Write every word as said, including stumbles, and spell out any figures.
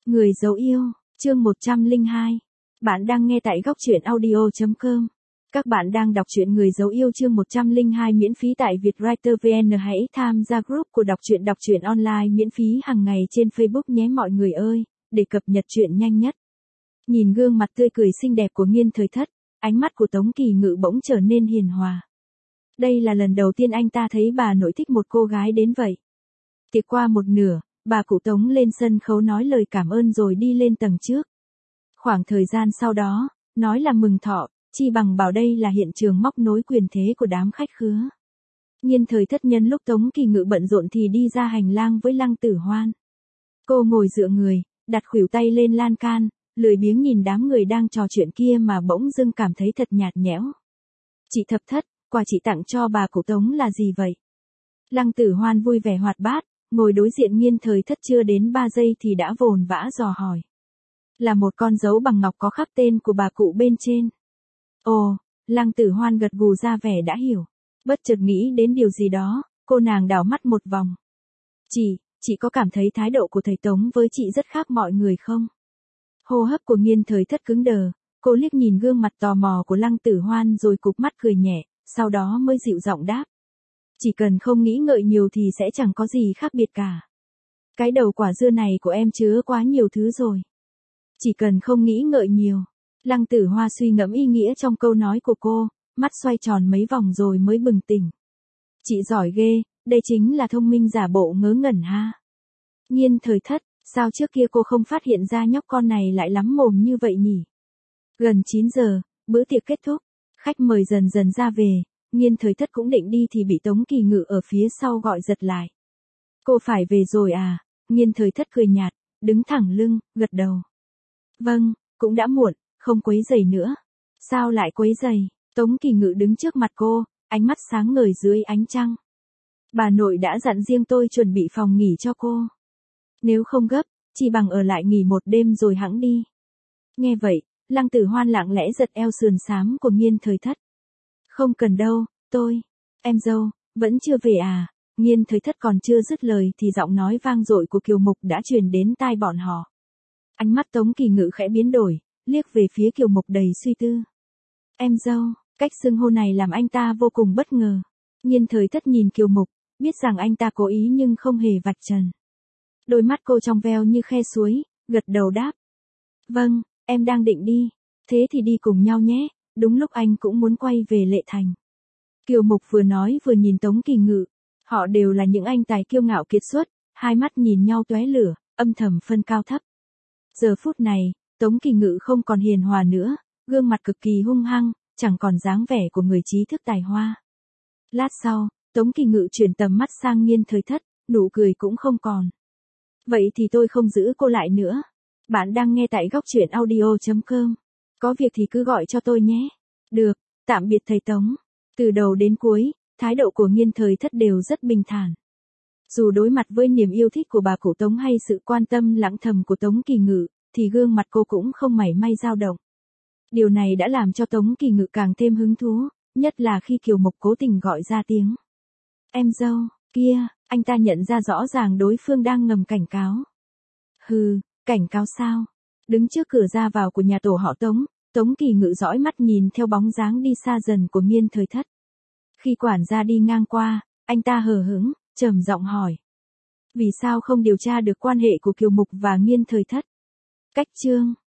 Người dấu yêu, chương một trăm lẻ hai. Bạn đang nghe tại góc truyện audio chấm com. Các bạn đang đọc truyện Người dấu yêu chương một trăm lẻ hai miễn phí tại Vietwriter vê en. Hãy tham gia group của đọc truyện đọc truyện online miễn phí hàng ngày trên Facebook nhé mọi người ơi, để cập nhật truyện nhanh nhất. Nhìn gương mặt tươi cười xinh đẹp của Nghiên Thời Thất, ánh mắt của Tống Kỳ Ngự bỗng trở nên hiền hòa. Đây là lần đầu tiên anh ta thấy bà nội thích một cô gái đến vậy. Tiệc qua một nửa, bà cụ Tống lên sân khấu nói lời cảm ơn rồi đi lên tầng trước. Khoảng thời gian sau đó, nói là mừng thọ, chi bằng bảo đây là hiện trường móc nối quyền thế của đám khách khứa. Nghiên Thời Thất nhân lúc Tống Kỳ Ngự bận rộn thì đi ra hành lang với Lăng Tử Hoan. Cô ngồi dựa người, đặt khuỷu tay lên lan can, lười biếng nhìn đám người đang trò chuyện kia mà bỗng dưng cảm thấy thật nhạt nhẽo. Chị Thập Thất, quà chị tặng cho bà cụ Tống là gì vậy? Lăng Tử Hoan vui vẻ hoạt bát, ngồi đối diện Nghiên Thời Thất chưa đến ba giây thì đã vồn vã dò hỏi. Là một con dấu bằng ngọc có khắc tên của bà cụ bên trên. Ồ, Lăng Tử Hoan gật gù ra vẻ đã hiểu. Bất chợt nghĩ đến điều gì đó, cô nàng đảo mắt một vòng. Chị, chị có cảm thấy thái độ của thầy Tống với chị rất khác mọi người không? Hô hấp của Nghiên Thời Thất cứng đờ, cô liếc nhìn gương mặt tò mò của Lăng Tử Hoan rồi cụp mắt cười nhẹ, sau đó mới dịu giọng đáp. Chỉ cần không nghĩ ngợi nhiều thì sẽ chẳng có gì khác biệt cả. Cái đầu quả dưa này của em chứa quá nhiều thứ rồi. Chỉ cần không nghĩ ngợi nhiều. Lăng Tử Hoa suy ngẫm ý nghĩa trong câu nói của cô, mắt xoay tròn mấy vòng rồi mới bừng tỉnh. Chị giỏi ghê, đây chính là thông minh giả bộ ngớ ngẩn ha. Nghiên Thời Thất, sao trước kia cô không phát hiện ra nhóc con này lại lắm mồm như vậy nhỉ? Gần chín giờ, bữa tiệc kết thúc, khách mời dần dần ra về. Nghiên Thời Thất cũng định đi thì bị Tống Kỳ Ngự ở phía sau gọi giật lại. Cô phải về rồi à? Nghiên Thời Thất cười nhạt, đứng thẳng lưng, gật đầu. Vâng, cũng đã muộn, không quấy rầy nữa. Sao lại quấy rầy? Tống Kỳ Ngự đứng trước mặt cô, ánh mắt sáng ngời dưới ánh trăng. Bà nội đã dặn riêng tôi chuẩn bị phòng nghỉ cho cô. Nếu không gấp, chỉ bằng ở lại nghỉ một đêm rồi hẵng đi. Nghe vậy, Lăng Tử Hoan lặng lẽ giật eo sườn xám của Nghiên Thời Thất. Không cần đâu, tôi, em dâu, vẫn chưa về à? Nghiên Thời Thất còn chưa dứt lời thì giọng nói vang dội của Kiều Mục đã truyền đến tai bọn họ. Ánh mắt Tống Kỳ Ngự khẽ biến đổi, liếc về phía Kiều Mục đầy suy tư. Em dâu, cách xưng hô này làm anh ta vô cùng bất ngờ. Nghiên Thời Thất nhìn Kiều Mục, biết rằng anh ta cố ý nhưng không hề vạch trần. Đôi mắt cô trong veo như khe suối, gật đầu đáp. Vâng, em đang định đi. Thế thì đi cùng nhau nhé. Đúng lúc anh cũng muốn quay về Lệ Thành. Kiều Mục vừa nói vừa nhìn Tống Kỳ Ngự. Họ đều là những anh tài kiêu ngạo kiệt xuất, hai mắt nhìn nhau tóe lửa, âm thầm phân cao thấp. Giờ phút này, Tống Kỳ Ngự không còn hiền hòa nữa, gương mặt cực kỳ hung hăng, chẳng còn dáng vẻ của người trí thức tài hoa. Lát sau, Tống Kỳ Ngự chuyển tầm mắt sang Nghiên Thời Thất, nụ cười cũng không còn. Vậy thì tôi không giữ cô lại nữa. Bạn đang nghe tại góc truyện audio chấm com. Có việc thì cứ gọi cho tôi nhé. Được, tạm biệt thầy Tống. Từ đầu đến cuối, thái độ của Nghiên Thời Thất đều rất bình thản. Dù đối mặt với niềm yêu thích của bà cụ Tống hay sự quan tâm lặng thầm của Tống Kỳ Ngự, thì gương mặt cô cũng không mảy may dao động. Điều này đã làm cho Tống Kỳ Ngự càng thêm hứng thú, nhất là khi Kiều Mục cố tình gọi ra tiếng. Em dâu, kia, anh ta nhận ra rõ ràng đối phương đang ngầm cảnh cáo. Hừ, cảnh cáo sao? Đứng trước cửa ra vào của nhà tổ họ Tống, Tống Kỳ Ngự dõi mắt nhìn theo bóng dáng đi xa dần của Nghiên Thời Thất. Khi quản gia đi ngang qua, anh ta hờ hững, trầm giọng hỏi. Vì sao không điều tra được quan hệ của Kiều Mục và Nghiên Thời Thất? Cách chương,